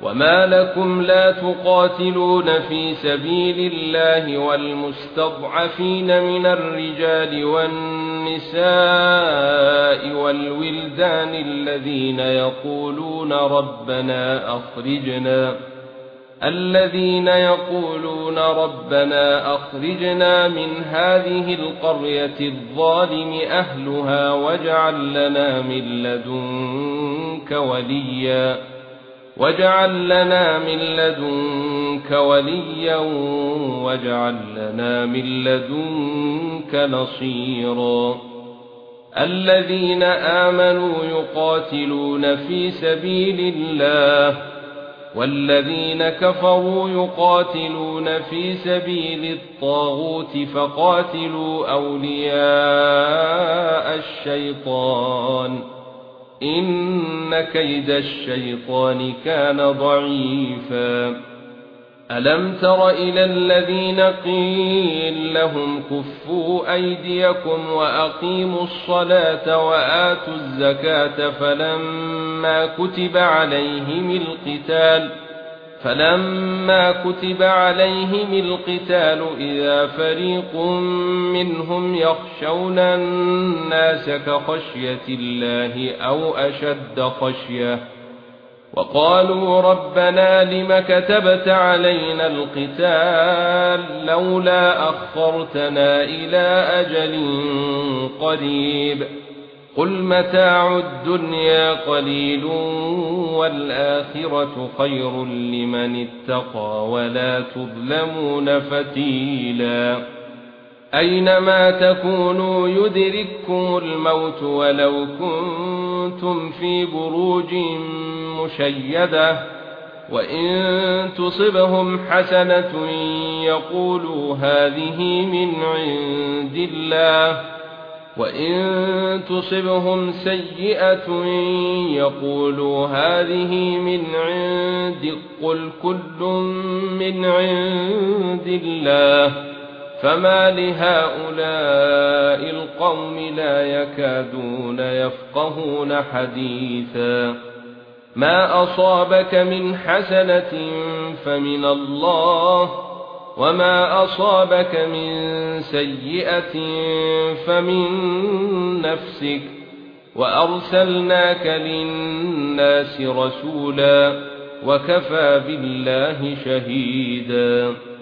وما لكم لا تقاتلون في سبيل الله والمستضعفين من الرجال والنساء والولدان الذين يقولون ربنا أخرجنا من هذه القرية الظالم أهلها واجعل لنا من لدنك وليا واجعل لنا من لدنك نصيرا الذين آمنوا يقاتلون في سبيل الله والذين كفروا يقاتلون في سبيل الطاغوت فقاتلوا أولياء الشيطان إن كيد الشيطان كان ضعيفا ألم تر إلى الذين قيل لهم كفوا أيديكم وأقيموا الصلاة وآتوا الزكاة فلما كتب عليهم القتال إذا فريق منهم يخشون الناس كخشية الله أو أشد خشية وقالوا ربنا لم كتبت علينا القتال لولا أخرتنا إلى أجل قريب قل متاع الدنيا قليل والآخرة خير لمن اتقى ولا تظلمون فتيلا أينما تكونوا يدرككم الموت ولو كنتم في بروج مشيدة وإن تصبهم حسنة يقولوا هذه من عند الله وإن تصبهم سيئة يقولوا هذه من عندك قل كل من عند الله فما لهؤلاء القوم لا يكادون يفقهون حديثا ما أصابك من حسنة فمن الله وما أصابك من سيئة فمن نفسك وأرسلناك للناس رسولا وكفى بالله شهيدا